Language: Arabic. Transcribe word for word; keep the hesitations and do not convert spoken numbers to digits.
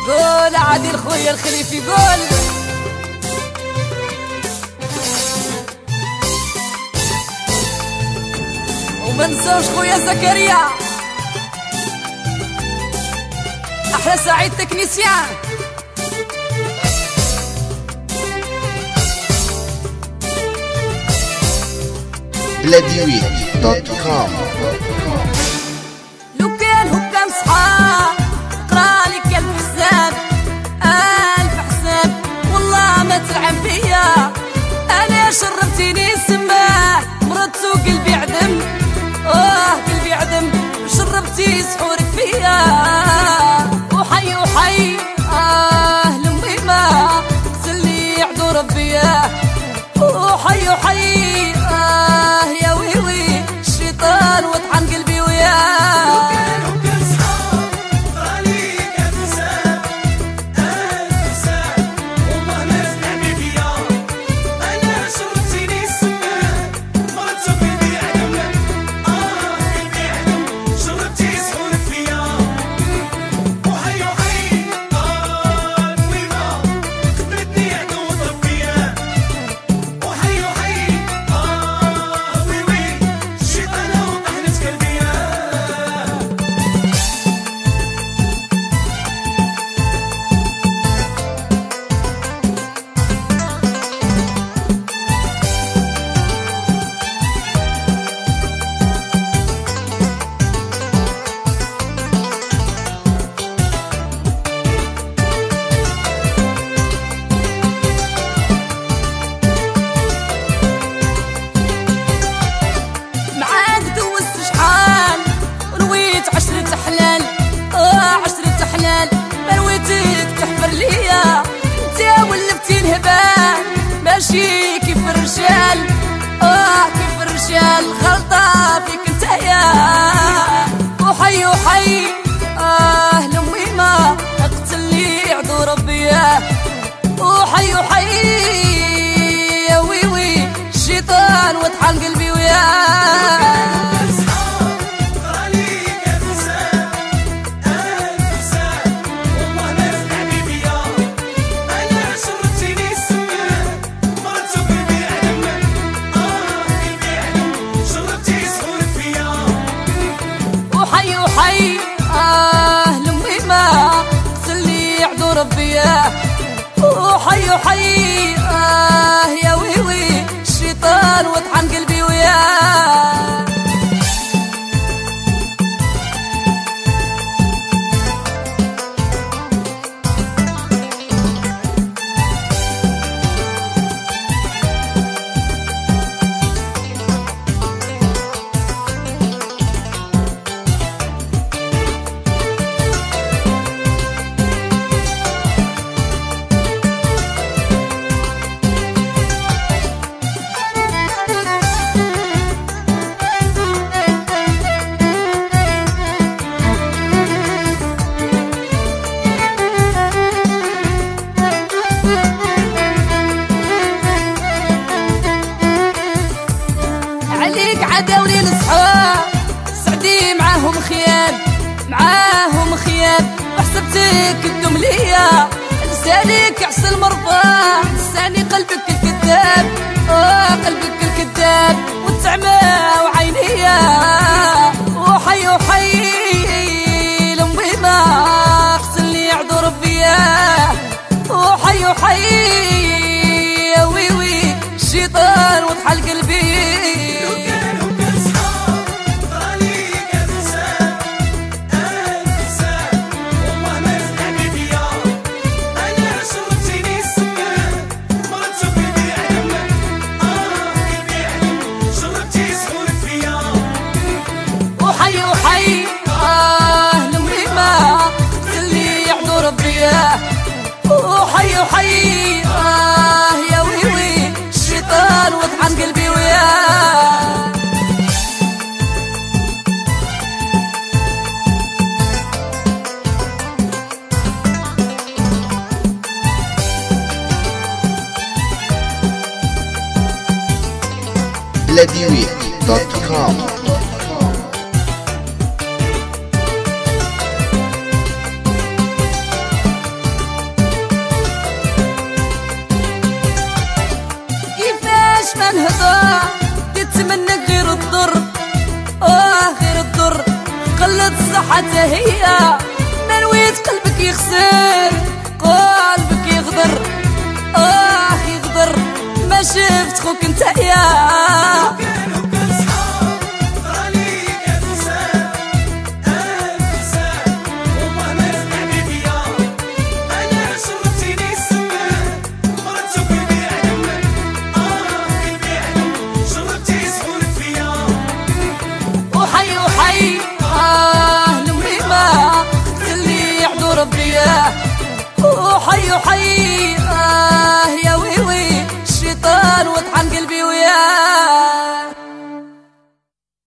قول عادل خويا الخليفي قول. ومنسوش خويا زكريا احلى سعيد تكنيسيان. بلاديويت دوت كوم. لو كان هكام صحاب قرالي ألف حساب ألف حساب والله ما تلعب فيا. أنا شربتيني سماه مرضت وقلبي عدم آه قلبي عدم شربتي سحورك فيا. وحي وحي آه لأمي ما قتلني عدو ربي. وحي وحي آه يا ويوي الشيطان وطحن قلبي وياه. ماشي كيف الرجال اه كيف الرجال غلطة فيك انتيا. وحي وحي اه لأمي ما اقتلني عدو ربي. وحي وحي يا ويوي الشيطان وطحن قلبي وياه. وحي وحي آه يا ويوي الشيطان وطحن قلبي وياه. عداولي الصحاب سعدي معاهم خيال معاهم خيال وحسبتك تدوم ليا. لسانك عسى المرضى لساني قلبك الكذاب اه قلبك الكذاب والتعمى وعينيا. وحي وحي لأمي ما قتلني عدو ربي. وحي وحي يا ويوي الشيطان وطحن قلبي. وحي وحي آه يا ويوي الشيطان وطحن قلبي وياه. بلاديويت دوت كوم. حتى هي نويت قلبك يخسر قلبك يغدر آه يغدر ما شفت خوك انت يا